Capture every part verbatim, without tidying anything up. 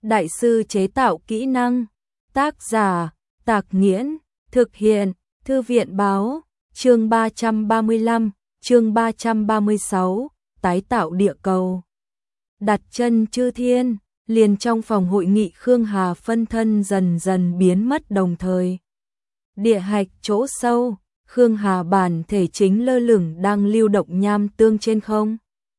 đại sư chế tạo kỹ năng. Tác giả, Tạc Nghiễn, thực hiện, Thư viện báo, chương ba trăm ba mươi lăm, chương ba trăm ba mươi sáu, tái tạo địa cầu. Đặt chân chư thiên, liền trong phòng hội nghị Khương Hà phân thân dần dần biến mất đồng thời. Địa hạch chỗ sâu, Khương Hà bản thể chính lơ lửng đang lưu động nham tương trên không.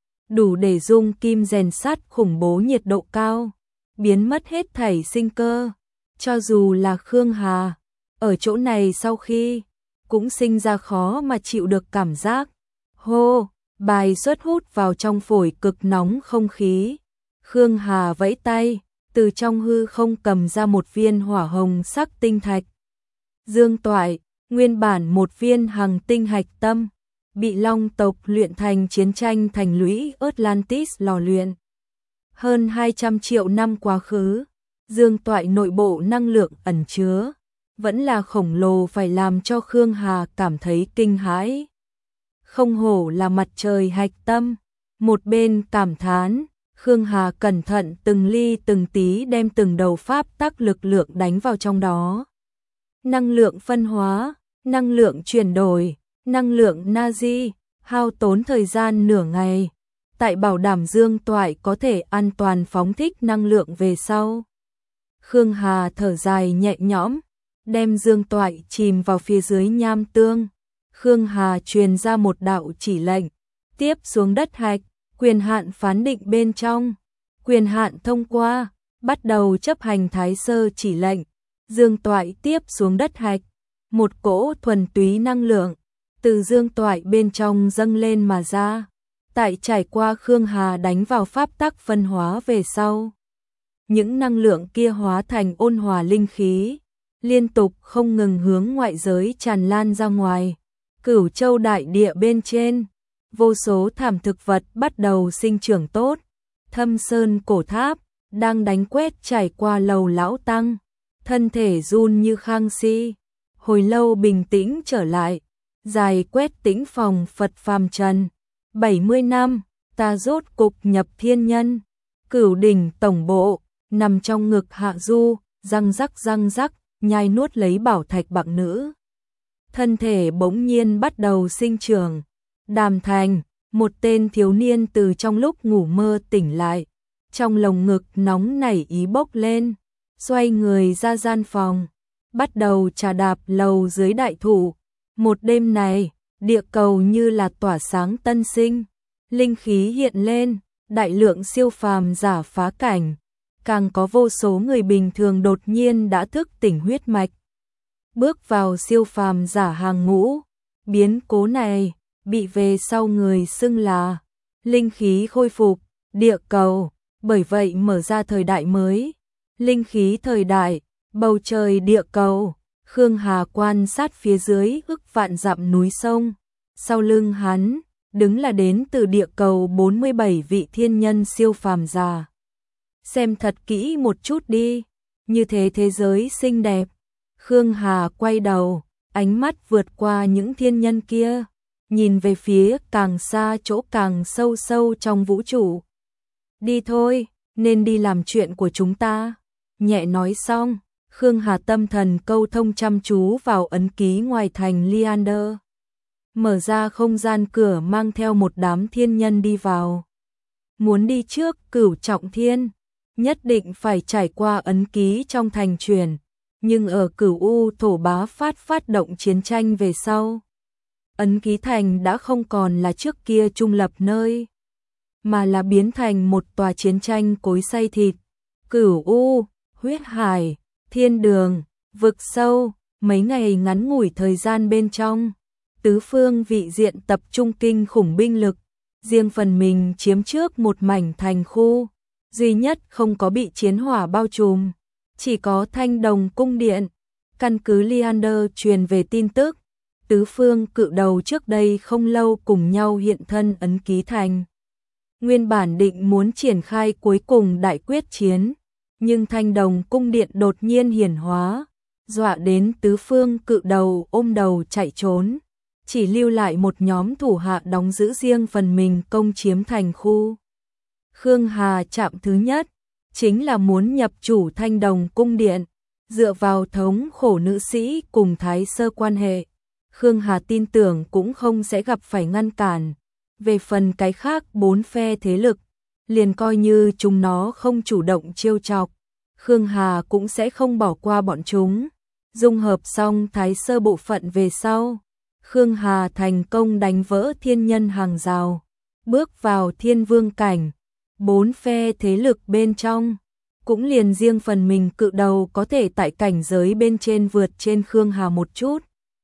Đủ để dung kim rèn sắt khủng bố nhiệt độ cao, biến mất hết thảy sinh cơ. Cho dù là Khương Hà, ở chỗ này sau khi, cũng sinh ra khó mà chịu được cảm giác. Hô, bài xuất hút vào trong phổi cực nóng không khí. Khương Hà vẫy tay, từ trong hư không cầm ra một viên hỏa hồng sắc tinh thạch. Dương toại, nguyên bản một viên hằng tinh hạch tâm, bị Long tộc luyện thành chiến tranh thành lũy Atlantis lò luyện. Hơn hai trăm triệu năm quá khứ, dương toại nội bộ năng lượng ẩn chứa, vẫn là khổng lồ phải làm cho Khương Hà cảm thấy kinh hãi. Không hổ là mặt trời hạch tâm, một bên cảm thán, Khương Hà cẩn thận từng ly từng tí đem từng đầu pháp tắc lực lượng đánh vào trong đó. Năng lượng phân hóa, năng lượng chuyển đổi, năng lượng Nazi, hao tốn thời gian nửa ngày, tại bảo đảm dương toại có thể an toàn phóng thích năng lượng về sau. Khương Hà thở dài nhẹ nhõm, đem dương toại chìm vào phía dưới nham tương. Khương Hà truyền ra một đạo chỉ lệnh, tiếp xuống đất hạch, quyền hạn phán định bên trong, quyền hạn thông qua, bắt đầu chấp hành thái sơ chỉ lệnh. Dương toại tiếp xuống đất hạch, một cỗ thuần túy năng lượng từ dương toại bên trong dâng lên mà ra, tại trải qua Khương Hà đánh vào pháp tắc phân hóa về sau. Những năng lượng kia hóa thành ôn hòa linh khí, liên tục không ngừng hướng ngoại giới tràn lan ra ngoài. Cửu châu đại địa bên trên, vô số thảm thực vật bắt đầu sinh trưởng tốt. Thâm sơn cổ tháp đang đánh quét trải qua lầu lão tăng, thân thể run như khang si, hồi lâu bình tĩnh trở lại. Dài quét tĩnh phòng Phật phàm trần, bảy mươi năm, ta rốt cục nhập thiên nhân. Cửu đỉnh tổng bộ, nằm trong ngực Hạ Du, răng rắc răng rắc, nhai nuốt lấy bảo thạch bạc nữ. Thân thể bỗng nhiên bắt đầu sinh trưởng. Đàm Thành, một tên thiếu niên từ trong lúc ngủ mơ tỉnh lại, trong lồng ngực nóng nảy ý bốc lên, xoay người ra gian phòng, bắt đầu trà đạp lầu dưới đại thụ. Một đêm này, địa cầu như là tỏa sáng tân sinh, linh khí hiện lên, đại lượng siêu phàm giả phá cảnh, càng có vô số người bình thường đột nhiên đã thức tỉnh huyết mạch, bước vào siêu phàm giả hàng ngũ. Biến cố này bị về sau người xưng là linh khí khôi phục địa cầu, bởi vậy mở ra thời đại mới, linh khí thời đại, bầu trời địa cầu. Khương Hà quan sát phía dưới ức vạn dặm núi sông, sau lưng hắn đứng là đến từ địa cầu bốn mươi bảy vị thiên nhân siêu phàm giả. Xem thật kỹ một chút đi, như thế thế giới xinh đẹp. Khương Hà quay đầu, ánh mắt vượt qua những thiên nhân kia, nhìn về phía càng xa chỗ càng sâu sâu trong vũ trụ. Đi thôi, nên đi làm chuyện của chúng ta. Nhẹ nói xong, Khương Hà tâm thần câu thông chăm chú vào ấn ký ngoài thành Leander. Mở ra không gian cửa mang theo một đám thiên nhân đi vào. Muốn đi trước cửu trọng thiên, nhất định phải trải qua ấn ký trong thành truyền. Nhưng ở cửu U thổ bá phát phát động chiến tranh về sau, ấn ký thành đã không còn là trước kia trung lập nơi, mà là biến thành một tòa chiến tranh cối xay thịt. Cửu U, huyết hải, thiên đường, vực sâu, mấy ngày ngắn ngủi thời gian bên trong, tứ phương vị diện tập trung kinh khủng binh lực, riêng phần mình chiếm trước một mảnh thành khu, duy nhất không có bị chiến hỏa bao trùm, chỉ có Thanh Đồng cung điện. Căn cứ Leander truyền về tin tức, tứ phương cự đầu trước đây không lâu cùng nhau hiện thân ấn ký thành. Nguyên bản định muốn triển khai cuối cùng đại quyết chiến, nhưng Thanh Đồng cung điện đột nhiên hiển hóa, dọa đến tứ phương cự đầu ôm đầu chạy trốn, chỉ lưu lại một nhóm thủ hạ đóng giữ riêng phần mình công chiếm thành khu. Khương Hà chạm thứ nhất, chính là muốn nhập chủ Thanh Đồng cung điện, dựa vào thống khổ nữ sĩ cùng Thái Sơ quan hệ. Khương Hà tin tưởng cũng không sẽ gặp phải ngăn cản. Về phần cái khác bốn phe thế lực, liền coi như chúng nó không chủ động trêu chọc, Khương Hà cũng sẽ không bỏ qua bọn chúng. Dung hợp xong Thái Sơ bộ phận về sau, Khương Hà thành công đánh vỡ thiên nhân hàng rào, bước vào thiên vương cảnh. Bốn phe thế lực bên trong, cũng liền riêng phần mình cự đầu có thể tại cảnh giới bên trên vượt trên Khương Hà một chút.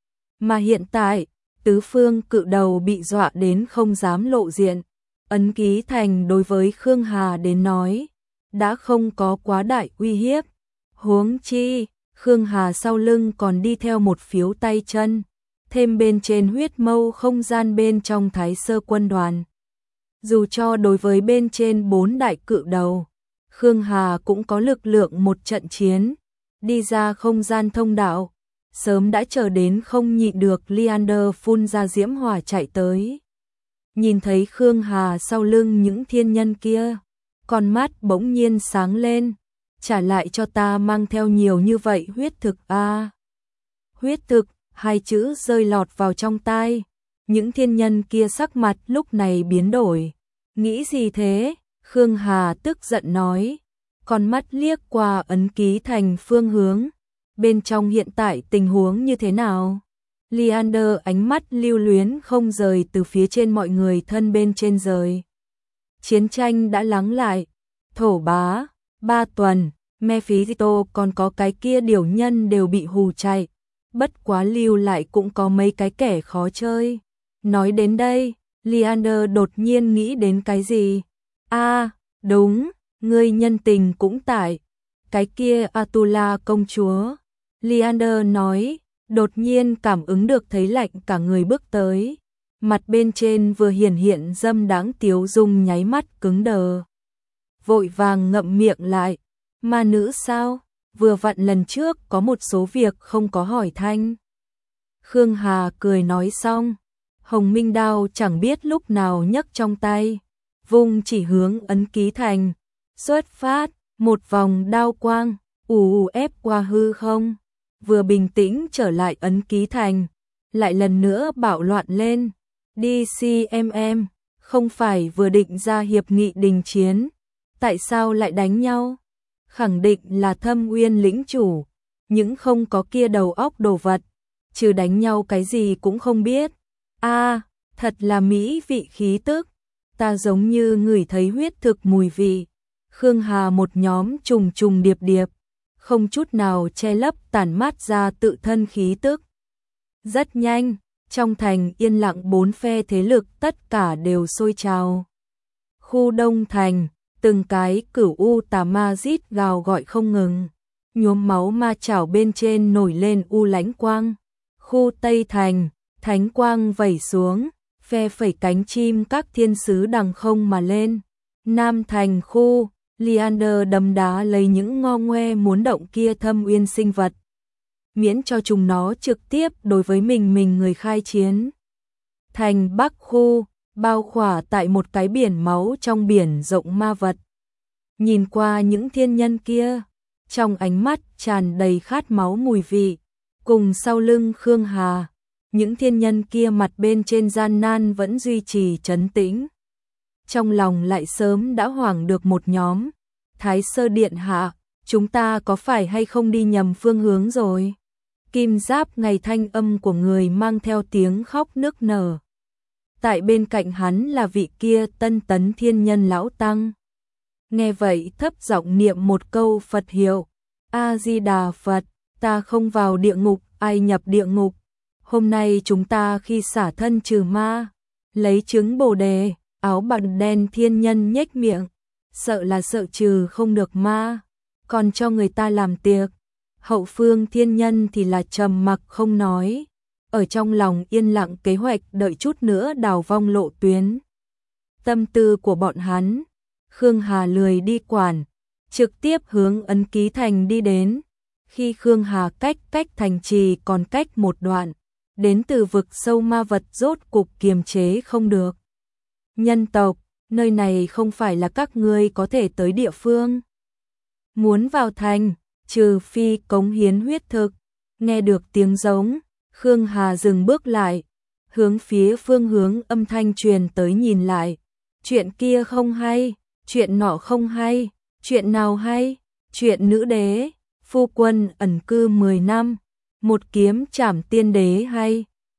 Mà hiện tại, tứ phương cự đầu bị dọa đến không dám lộ diện. Ấn Ký Thành đối với Khương Hà đến nói, đã không có quá đại uy hiếp. Huống chi, Khương Hà sau lưng còn đi theo một phiếu tay chân, thêm bên trên huyết mâu không gian bên trong Thái Sơ quân đoàn. Dù cho đối với bên trên bốn đại cự đầu, Khương Hà cũng có lực lượng một trận chiến, đi ra không gian thông đạo, sớm đã chờ đến không nhịn được Leander phun ra diễm hỏa chạy tới. Nhìn thấy Khương Hà sau lưng những thiên nhân kia, con mắt bỗng nhiên sáng lên, trả lại cho ta mang theo nhiều như vậy huyết thực a. À. Huyết thực, hai chữ rơi lọt vào trong tai, những thiên nhân kia sắc mặt lúc này biến đổi. Nghĩ gì thế? Khương Hà tức giận nói, con mắt liếc qua Ấn Ký Thành phương hướng, bên trong hiện tại tình huống như thế nào? Leander ánh mắt lưu luyến không rời từ phía trên mọi người thân bên trên rời. Chiến tranh đã lắng lại, thổ bá, ba tuần, Mephisto còn có cái kia điều nhân đều bị hù chạy, bất quá lưu lại cũng có mấy cái kẻ khó chơi. Nói đến đây, Leander đột nhiên nghĩ đến cái gì? A, à, đúng, ngươi nhân tình cũng tại. Cái kia Atula công chúa. Leander nói, đột nhiên cảm ứng được thấy lạnh cả người bước tới. Mặt bên trên vừa hiển hiện dâm đáng tiếu dung nháy mắt cứng đờ. Vội vàng ngậm miệng lại. Ma nữ sao? Vừa vặn lần trước có một số việc không có hỏi thanh. Khương Hà cười nói xong. Hồng Minh đao chẳng biết lúc nào nhấc trong tay, vung chỉ hướng Ấn Ký Thành, xuất phát, một vòng đao quang, ù ù ép qua hư không, vừa bình tĩnh trở lại Ấn Ký Thành, lại lần nữa bạo loạn lên. đê xê em em, không phải vừa định ra hiệp nghị đình chiến, tại sao lại đánh nhau? Khẳng định là Thâm Uyên lĩnh chủ, những không có kia đầu óc đồ vật, trừ đánh nhau cái gì cũng không biết. A, à, thật là mỹ vị khí tức, ta giống như ngửi thấy huyết thực mùi vị. Khương Hà một nhóm trùng trùng điệp điệp, không chút nào che lấp tản mát ra tự thân khí tức. Rất nhanh, trong thành yên lặng bốn phe thế lực tất cả đều sôi trào. Khu Đông Thành, từng cái cửu u tà ma rít gào gọi không ngừng, nhuốm máu ma chảo bên trên nổi lên u lánh quang. Khu Tây Thành, thánh quang vẩy xuống, phe phẩy cánh chim các thiên sứ đằng không mà lên. Nam Thành khu, Leander đấm đá lấy những ngo ngoe muốn động kia Thâm Uyên sinh vật, miễn cho chúng nó trực tiếp đối với mình mình người khai chiến. Thành Bắc khu, bao khỏa tại một cái biển máu trong biển rộng ma vật. Nhìn qua những thiên nhân kia, trong ánh mắt tràn đầy khát máu mùi vị, cùng sau lưng Khương Hà, những thiên nhân kia mặt bên trên gian nan vẫn duy trì trấn tĩnh. Trong lòng lại sớm đã hoảng được một nhóm. Thái Sơ điện hạ, chúng ta có phải hay không đi nhầm phương hướng rồi? Kim Giáp ngày thanh âm của người mang theo tiếng khóc nức nở. Tại bên cạnh hắn là vị kia Tân Tấn thiên nhân lão tăng. Nghe vậy thấp giọng niệm một câu Phật hiệu. A Di Đà Phật, ta không vào địa ngục, ai nhập địa ngục. Hôm nay chúng ta khi xả thân trừ ma, lấy trứng Bồ đề, áo bạc đen thiên nhân nhếch miệng, sợ là sợ trừ không được ma, còn cho người ta làm tiệc. Hậu phương thiên nhân thì là trầm mặc không nói, ở trong lòng yên lặng kế hoạch đợi chút nữa đào vong lộ tuyến. Tâm tư của bọn hắn, Khương Hà lười đi quản, trực tiếp hướng Ấn Ký Thành đi đến. Khi Khương Hà cách cách thành trì còn cách một đoạn, đến từ vực sâu ma vật rốt cục kiềm chế không được. Nhân tộc, nơi này không phải là các ngươi có thể tới địa phương. muốn vào thành, trừ phi cống hiến huyết thực. Nghe được tiếng giống, Khương Hà dừng bước lại, hướng phía phương hướng âm thanh truyền tới nhìn lại. Chuyện kia không hay, chuyện nọ không hay, chuyện nào hay? Chuyện nữ đế, phu quân ẩn cư mười năm, một kiếm trảm tiên đế hay?